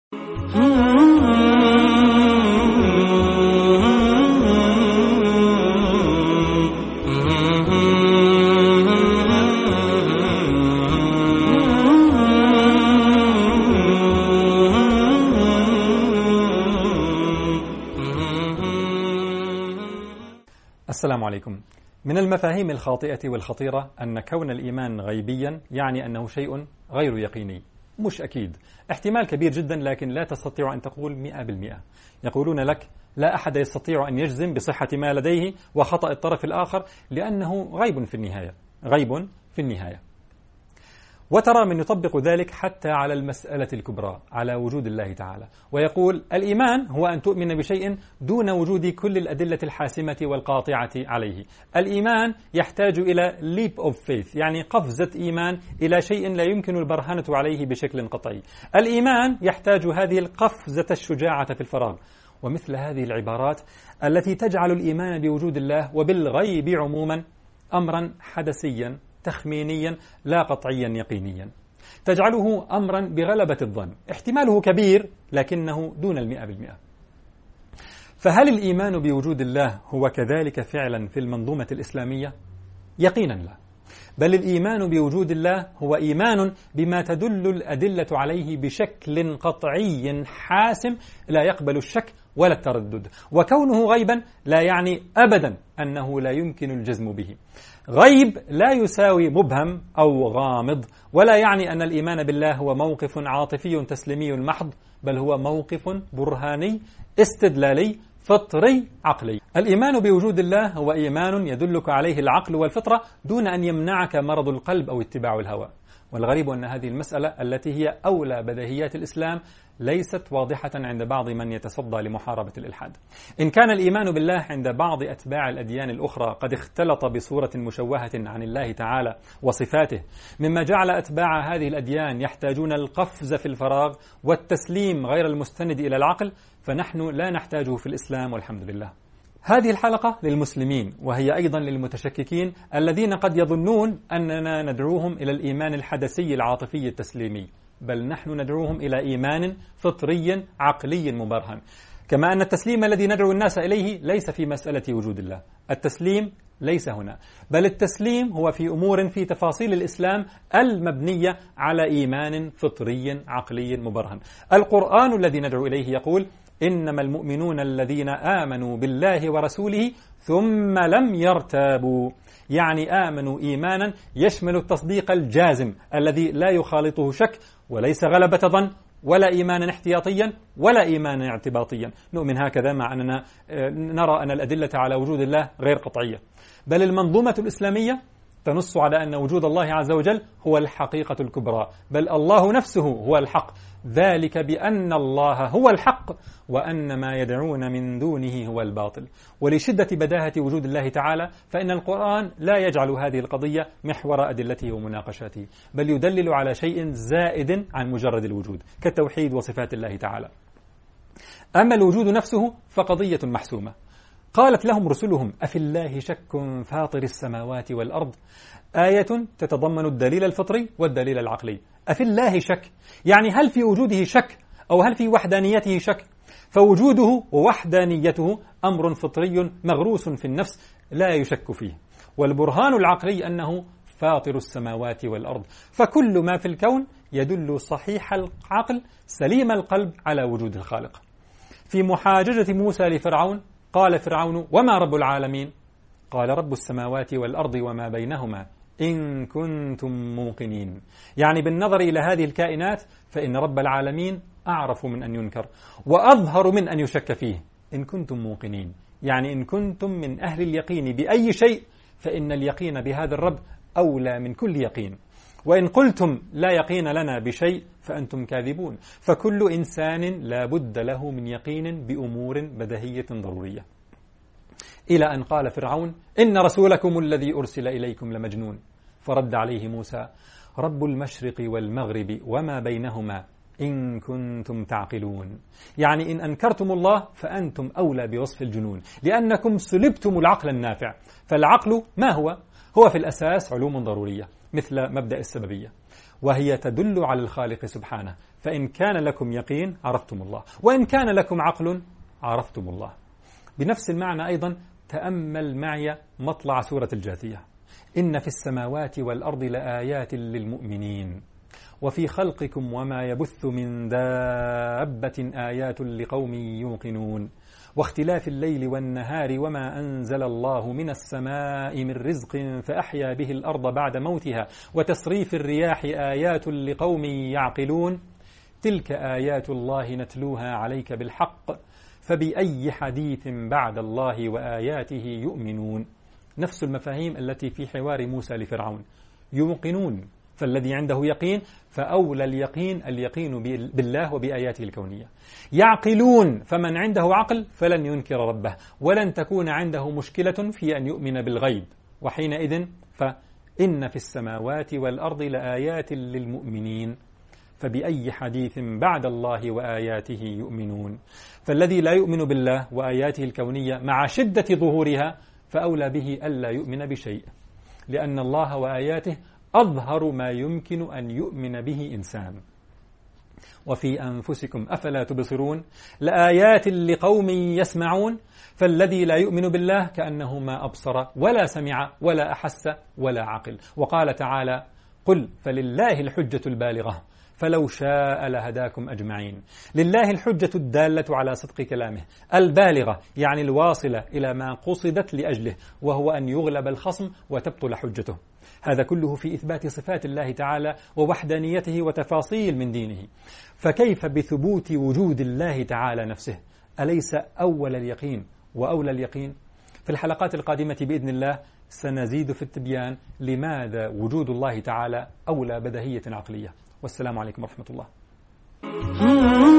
السلام عليكم. من المفاهيم الخاطئة والخطيرة أن كون الإيمان غيبيا يعني أنه شيء غير يقيني. مش أكيد، احتمال كبير جدا، لكن لا تستطيع أن تقول 100%. يقولون لك لا أحد يستطيع أن يجزم بصحة ما لديه وخطأ الطرف الآخر لأنه غيب في النهاية، غيب في النهاية. وترى من يطبق ذلك حتى على المسألة الكبرى، على وجود الله تعالى، ويقول الإيمان هو أن تؤمن بشيء دون وجود كل الأدلة الحاسمة والقاطعة عليه. الإيمان يحتاج إلى leap of faith، يعني قفزة إيمان إلى شيء لا يمكن البرهنة عليه بشكل قطعي. الإيمان يحتاج هذه القفزة الشجاعة في الفراغ. ومثل هذه العبارات التي تجعل الإيمان بوجود الله وبالغيب عموما أمرا حدسيا تخمينيا لا قطعيا يقينيا، تجعله أمرا بغلبة الظن، احتماله كبير لكنه دون 100%. فهل الإيمان بوجود الله هو كذلك فعلا في المنظومة الإسلامية؟ يقينا لا، بل الإيمان بوجود الله هو إيمان بما تدل الأدلة عليه بشكل قطعي حاسم لا يقبل الشك ولا التردد. وكونه غيبا لا يعني أبدا أنه لا يمكن الجزم به. غيب لا يساوي مبهم أو غامض، ولا يعني أن الإيمان بالله هو موقف عاطفي تسليمي محض، بل هو موقف برهاني استدلالي فطري عقلي. الإيمان بوجود الله هو إيمان يدلك عليه العقل والفطرة دون أن يمنعك مرض القلب أو اتباع الهوى. والغريب أن هذه المسألة التي هي أولى بديهيات الإسلام ليست واضحة عند بعض من يتصدى لمحاربة الإلحاد. إن كان الإيمان بالله عند بعض أتباع الأديان الأخرى قد اختلط بصورة مشوهة عن الله تعالى وصفاته، مما جعل أتباع هذه الأديان يحتاجون القفز في الفراغ والتسليم غير المستند إلى العقل، فنحن لا نحتاجه في الإسلام والحمد لله. هذه الحلقة للمسلمين، وهي أيضا للمتشككين الذين قد يظنون أننا ندعوهم إلى الإيمان الحدسي العاطفي التسليمي، بل نحن ندعوهم إلى إيمان فطري عقلي مبرهن. كما أن التسليم الذي ندعو الناس إليه ليس في مسألة وجود الله، التسليم ليس هنا، بل التسليم هو في أمور في تفاصيل الإسلام المبنية على إيمان فطري عقلي مبرهن. القرآن الذي ندعو إليه يقول إنما المؤمنون الذين آمنوا بالله ورسوله ثم لم يرتابوا، يعني آمنوا إيمانا يشمل التصديق الجازم الذي لا يخالطه شك، وليس غلبة ظن ولا إيمانا احتياطيا ولا إيمانا اعتباطيا. نؤمن هكذا مع أننا نرى أن الأدلة على وجود الله غير قطعية، بل المنظومة الإسلامية تنص على أن وجود الله عز وجل هو الحقيقة الكبرى، بل الله نفسه هو الحق، ذلك بأن الله هو الحق وأن ما يدعون من دونه هو الباطل. ولشدة بداهة وجود الله تعالى فإن القرآن لا يجعل هذه القضية محور أدلته ومناقشاته، بل يدلل على شيء زائد عن مجرد الوجود كالتوحيد وصفات الله تعالى. أما الوجود نفسه فقضية محسومة. قالت لهم رسلهم أفي الله شك فاطر السماوات والأرض، آية تتضمن الدليل الفطري والدليل العقلي. أفي الله شك، يعني هل في وجوده شك أو هل في وحدانيته شك؟ فوجوده ووحدانيته أمر فطري مغروس في النفس لا يشك فيه، والبرهان العقلي أنه فاطر السماوات والأرض، فكل ما في الكون يدل صحيح العقل سليم القلب على وجود الخالق. في محاججة موسى لفرعون قال فرعون وما رب العالمين؟ قال رب السماوات والأرض وما بينهما إن كنتم موقنين، يعني بالنظر إلى هذه الكائنات فإن رب العالمين أعرف من أن ينكر وأظهر من أن يشك فيه إن كنتم موقنين، يعني إن كنتم من أهل اليقين بأي شيء فإن اليقين بهذا الرب أولى من كل يقين، وإن قلتم لا يقين لنا بشيء فأنتم كاذبون. فكل إنسان لا بد له من يقين بأمور بديهية ضرورية، إلى أن قال فرعون إن رسولكم الذي أرسل إليكم لمجنون. فرد عليه موسى رب المشرق والمغرب وما بينهما إن كنتم تعقلون، يعني إن أنكرتم الله فأنتم أولى بوصف الجنون، لأنكم سلبتم العقل النافع. فالعقل ما هو؟ هو في الأساس علوم ضرورية مثل مبدأ السببية، وهي تدل على الخالق سبحانه. فإن كان لكم يقين عرفتم الله، وإن كان لكم عقل عرفتم الله. بنفس المعنى أيضا تأمل معي مطلع سورة الجاثية: إن في السماوات والأرض لآيات للمؤمنين وفي خلقكم وما يبث من دابة آيات لقوم يوقنون واختلاف الليل والنهار وما أنزل الله من السماء من رزق فأحيا به الأرض بعد موتها وتصريف الرياح آيات لقوم يعقلون تلك آيات الله نتلوها عليك بالحق فبأي حديث بعد الله وآياته يؤمنون. نفس المفاهيم التي في حوار موسى لفرعون. يوقنون، فالذي عنده يقين، فأولى اليقين بالله وبآياته الكونية. يعقلون، فمن عنده عقل فلن ينكر ربه ولن تكون عنده مشكلة في أن يؤمن بالغيب، وحينئذ فإن في السماوات والأرض لآيات للمؤمنين فبأي حديث بعد الله وآياته يؤمنون. فالذي لا يؤمن بالله وآياته الكونية مع شدة ظهورها فأولى به ألا يؤمن بشيء، لأن الله وآياته أظهر ما يمكن أن يؤمن به إنسان. وفي أنفسكم أفلا تبصرون لآيات لقوم يسمعون. فالذي لا يؤمن بالله كأنه ما أبصر ولا سمع ولا أحس ولا عقل. وقال تعالى: قل فلله الحجة البالغة فلو شاء لهداكم أجمعين. لله الحجة الدالة على صدق كلامه، البالغة يعني الواصلة إلى ما قصدت لأجله، وهو أن يغلب الخصم وتبطل حجته. هذا كله في إثبات صفات الله تعالى ووحدانيته وتفاصيل من دينه. فكيف بثبوت وجود الله تعالى نفسه؟ أليس أول اليقين وأولى اليقين؟ في الحلقات القادمة بإذن الله سنزيد في التبيان لماذا وجود الله تعالى أولى بديهية عقلية. والسلام عليكم ورحمة الله.